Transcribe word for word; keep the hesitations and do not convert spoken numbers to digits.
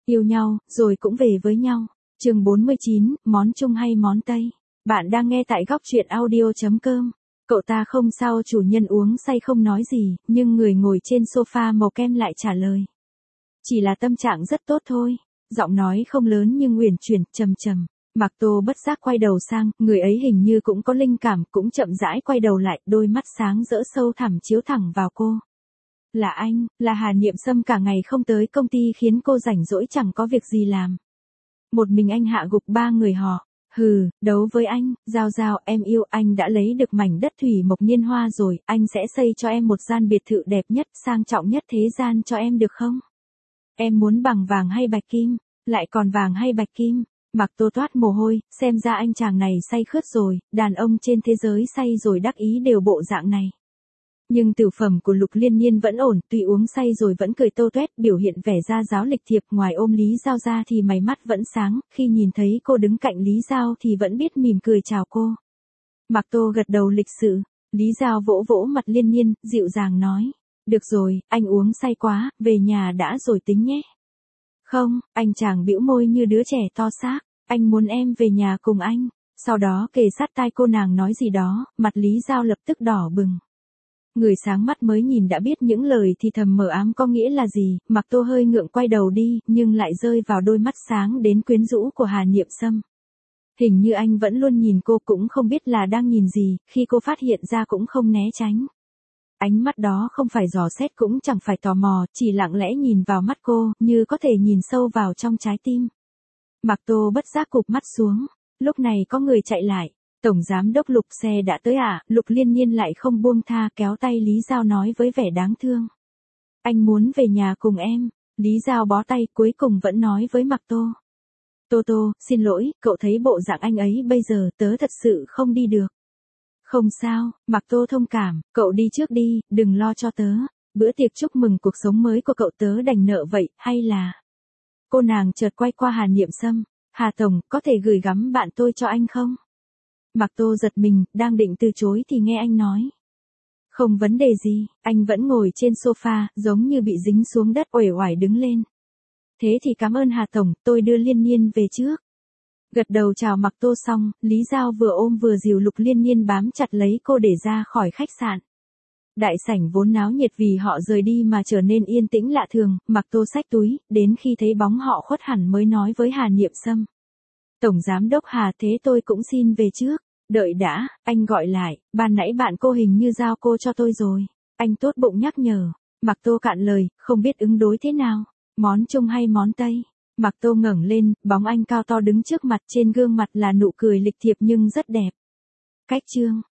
Yêu nhau, rồi cũng về với nhau. Chương bốn mươi chín, món Trung hay món Tây. Bạn đang nghe tại góc truyện audio chấm com. Cậu ta không sao, chủ nhân uống say không nói gì, nhưng người ngồi trên sofa màu kem lại trả lời. Chỉ là tâm trạng rất tốt thôi. Giọng nói không lớn nhưng uyển chuyển, trầm trầm. Mạc Tô bất giác quay đầu sang, người ấy hình như cũng có linh cảm, cũng chậm rãi quay đầu lại, đôi mắt sáng rỡ sâu thẳm chiếu thẳng vào cô. Là anh, là Hà Niệm Sâm cả ngày không tới công ty khiến cô rảnh rỗi chẳng có việc gì làm. Một mình anh hạ gục ba người họ. Hừ, đấu với anh, Giao Giao, em yêu, anh đã lấy được mảnh đất thủy mộc niên hoa rồi, anh sẽ xây cho em một gian biệt thự đẹp nhất, sang trọng nhất thế gian cho em được không? Em muốn bằng vàng hay bạch kim? Lại còn vàng hay bạch kim? Mạc Tô toát mồ hôi, xem ra anh chàng này say khướt rồi, đàn ông trên thế giới say rồi đắc ý đều bộ dạng này. Nhưng tử phẩm của Lục Liên Nhiên vẫn ổn, tuy uống say rồi vẫn cười tô toét, biểu hiện vẻ ra giáo lịch thiệp, ngoài ôm Lý Giao ra thì mày mắt vẫn sáng, khi nhìn thấy cô đứng cạnh Lý Giao thì vẫn biết mỉm cười chào cô. Mạc Tô gật đầu lịch sự, Lý Giao vỗ vỗ mặt Liên Nhiên, dịu dàng nói, được rồi, anh uống say quá, về nhà đã rồi tính nhé. Không, anh chàng bĩu môi như đứa trẻ to xác, anh muốn em về nhà cùng anh, sau đó kề sát tai cô nàng nói gì đó, mặt Lý Giao lập tức đỏ bừng. Người sáng mắt mới nhìn đã biết những lời thì thầm mờ ám có nghĩa là gì, Mạc Tô hơi ngượng quay đầu đi, nhưng lại rơi vào đôi mắt sáng đến quyến rũ của Hà Niệm Sâm. Hình như anh vẫn luôn nhìn cô, cũng không biết là đang nhìn gì, khi cô phát hiện ra cũng không né tránh. Ánh mắt đó không phải dò xét cũng chẳng phải tò mò, chỉ lặng lẽ nhìn vào mắt cô, như có thể nhìn sâu vào trong trái tim. Mạc Tô bất giác cụp mắt xuống, lúc này có người chạy lại. Tổng giám đốc Lục, xe đã tới à? Lục Liên Nhiên lại không buông tha, kéo tay Lý Giao nói với vẻ đáng thương. Anh muốn về nhà cùng em. Lý Giao bó tay, cuối cùng vẫn nói với Mạc Tô. Tô Tô, xin lỗi, cậu thấy bộ dạng anh ấy bây giờ, tớ thật sự không đi được. Không sao, Mạc Tô thông cảm, cậu đi trước đi, đừng lo cho tớ. Bữa tiệc chúc mừng cuộc sống mới của cậu tớ đành nợ vậy, hay là... Cô nàng chợt quay qua Hà Niệm Sâm. Hà Tổng, có thể gửi gắm bạn tôi cho anh không? Mạc Tô giật mình, đang định từ chối thì nghe anh nói. Không vấn đề gì, anh vẫn ngồi trên sofa, giống như bị dính xuống đất, uể oải đứng lên. Thế thì cảm ơn Hà Tổng, tôi đưa Liên Nhiên về trước. Gật đầu chào Mạc Tô xong, Lý Giao vừa ôm vừa dìu Lục Liên Nhiên bám chặt lấy cô để ra khỏi khách sạn. Đại sảnh vốn náo nhiệt vì họ rời đi mà trở nên yên tĩnh lạ thường, Mạc Tô xách túi, đến khi thấy bóng họ khuất hẳn mới nói với Hà Niệm Sâm. Tổng giám đốc Hà, thế tôi cũng xin về trước. Đợi đã, anh gọi lại, ban nãy bạn cô hình như giao cô cho tôi rồi. Anh tốt bụng nhắc nhở. Mạc Tô cạn lời, không biết ứng đối thế nào. Món Trung hay món Tây? Mạc Tô ngẩng lên, bóng anh cao to đứng trước mặt, trên gương mặt là nụ cười lịch thiệp nhưng rất đẹp. Cách chương.